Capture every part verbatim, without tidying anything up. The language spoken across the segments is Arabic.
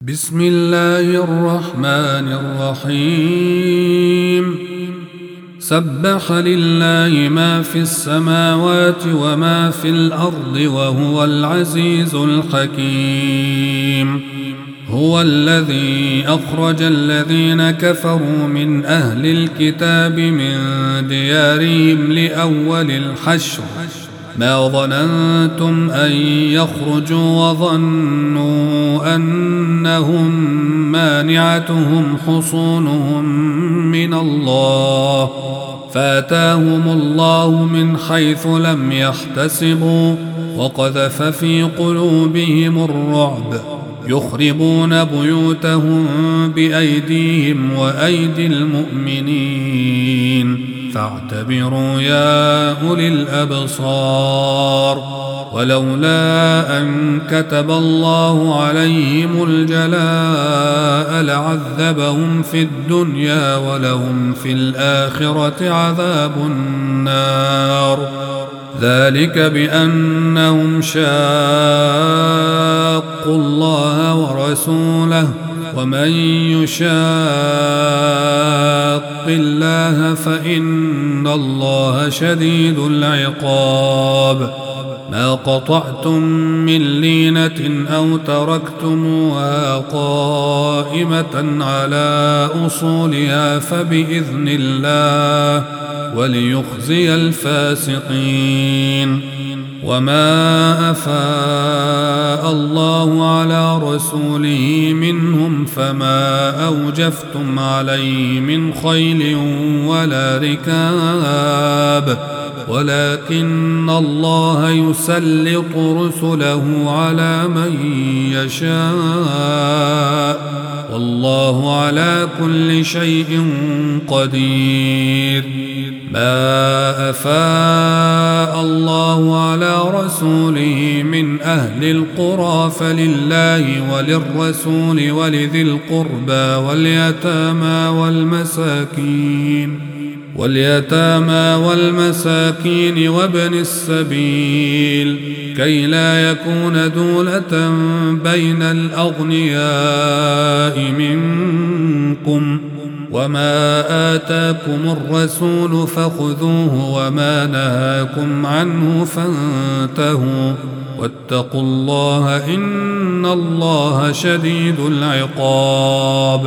بسم الله الرحمن الرحيم سبح لله ما في السماوات وما في الأرض وهو العزيز الحكيم. هو الذي أخرج الذين كفروا من أهل الكتاب من ديارهم لأول الحشر ما ظننتم أن يخرجوا وظنوا أنهم مانعتهم حصونهم من الله فآتاهم الله من حيث لم يحتسبوا وقذف في قلوبهم الرعب يخربون بيوتهم بأيديهم وأيدي المؤمنين فاعتبروا يا أولي الأبصار. ولولا أن كتب الله عليهم الجلاء لعذبهم في الدنيا ولهم في الآخرة عذاب النار ذلك بأنهم شاقوا الله ورسوله ومن يشاق الله فإن الله شديد العقاب. ما قطعتم من لينة أو تركتموها قائمة على أصولها فبإذن الله وليخزي الفاسقين. وما أفاء الله على رسوله منهم فما أوجفتم عليه من خيل ولا ركاب ولكن الله يسلط رسله على من يشاء والله على كل شيء قدير. ما أفاء الله على رسوله من أهل القرى فلله وللرسول ولذي القربى واليتامى والمساكين واليتامى والمساكين وابن السبيل كي لا يكون دولة بين الأغنياء منكم. وما آتاكم الرسول فخذوه وما نهاكم عنه فانتهوا واتقوا الله إن الله شديد العقاب.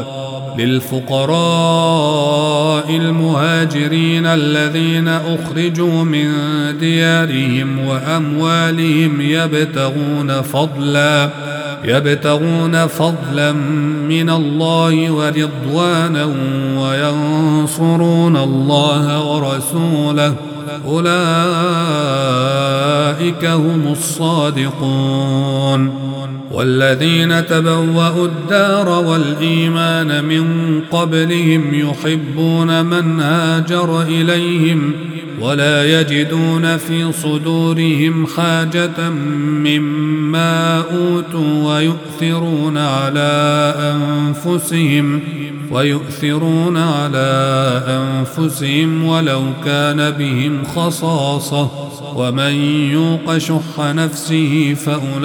للفقراء المهاجرين الذين أخرجوا من ديارهم وأموالهم يبتغون فضلا يبتغون فضلا من الله ورضوانا وينصرون الله ورسوله أولئك هم الصادقون. والذين تبوأوا الدار والإيمان من قبلهم يحبون من هاجر إليهم ولا يجدون في صدورهم حاجة مما أوتوا ويؤثرون على أنفسهم ويؤثرون على أنفسهم ولو كان بهم خصاصة ومن يوق شح نفسه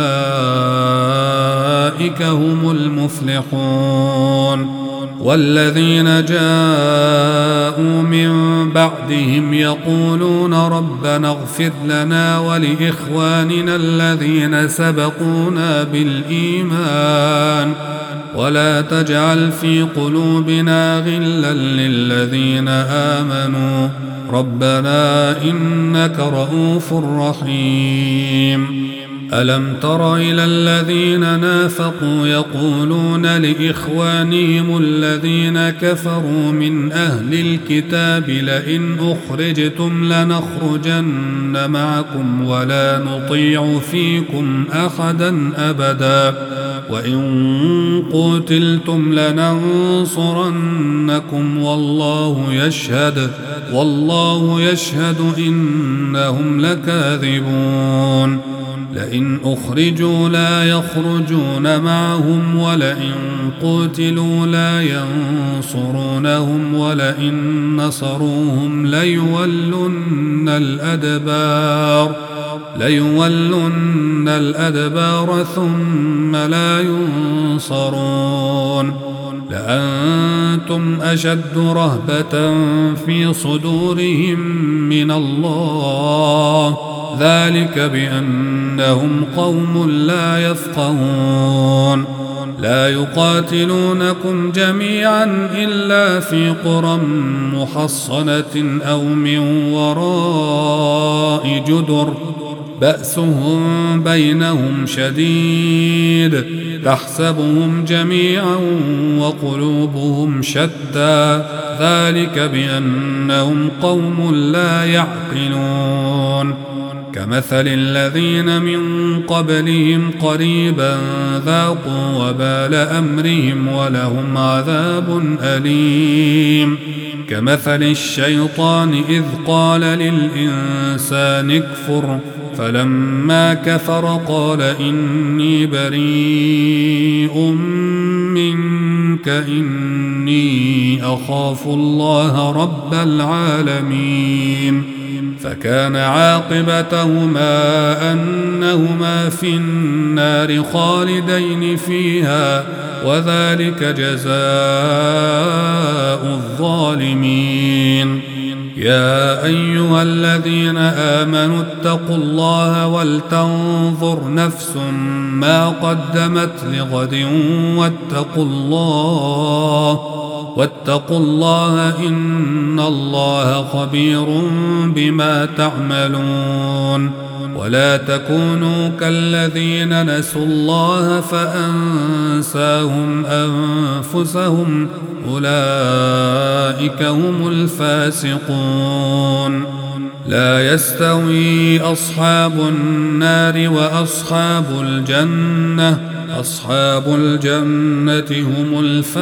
فأولئك هم المفلحون. والذين جاءوا من بعدهم يقولون ربنا اغفر لنا ولإخواننا الذين سبقونا بالإيمان ولا تجعل في قلوبنا غلا للذين آمنوا ربنا إنك رؤوف رحيم. ألم تر إلى الذين نافقوا يقولون لإخوانهم الذين كفروا من أهل الكتاب لئن أخرجتم لنخرجن معكم ولا نطيع فيكم أحدا أبدا وإن قتلتم لننصرنكم والله يشهد والله يشهد إنهم لكاذبون. لئن أخرجوا لا يخرجون معهم ولئن قتلوا لا ينصرونهم ولئن نصروهم ليولن الأدبار ليولن الأدبار ثم لا ينصرون لأنتم أشد رهبة في صدورهم من الله ذلك بأنهم قوم لا يفقهون لا يقاتلونكم جميعا إلا في قرى محصنة أو من وراء جدر بأسهم بينهم شديد تحسبهم جميعا وقلوبهم شتى ذلك بأنهم قوم لا يعقلون كمثل الذين من قبلهم قريبا ذاقوا وبال أمرهم ولهم عذاب أليم كمثل الشيطان إذ قال للإنسان اكفر فلما كفر قال إني بريء منك إني أخاف الله رب العالمين فكان عاقبتهما أنهما في النار خالدين فيها وذلك جزاء الظالمين يا أيها الذين آمنوا اتقوا الله ولتنظر نفس ما قدمت لغد واتقوا الله واتقوا الله إن الله خبير بما تعملون ولا تكونوا كالذين نسوا الله فأنساهم أنفسهم أولئك هم الفاسقون لا يستوي أصحاب النار وأصحاب الجنة أصحاب الجنة هم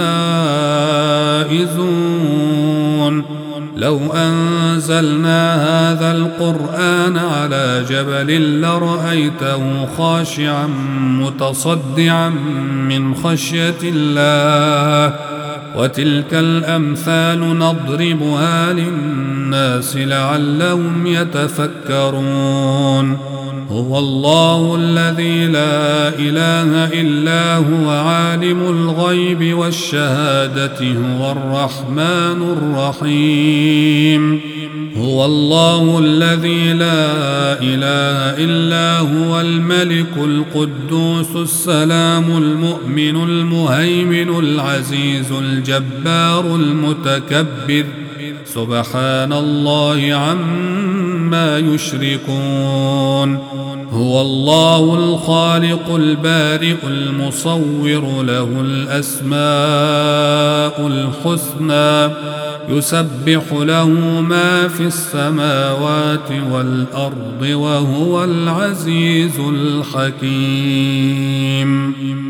الفائزون لو أنزلنا هذا القرآن على جبل لرأيته خاشعا متصدعا من خشية الله وتلك الأمثال نضربها للناس لعلهم يتفكرون هو الله الذي لا إله إلا هو عالم الغيب والشهادة هو الرحمن الرحيم هو الله الذي لا إله إلا هو الملك القدوس السلام المؤمن المهيمن العزيز الجبار المتكبر سبحان الله عما يشركون هو الله الخالق البارئ المصور له الأسماء الحسنى يسبح له ما في السماوات والأرض وهو العزيز الحكيم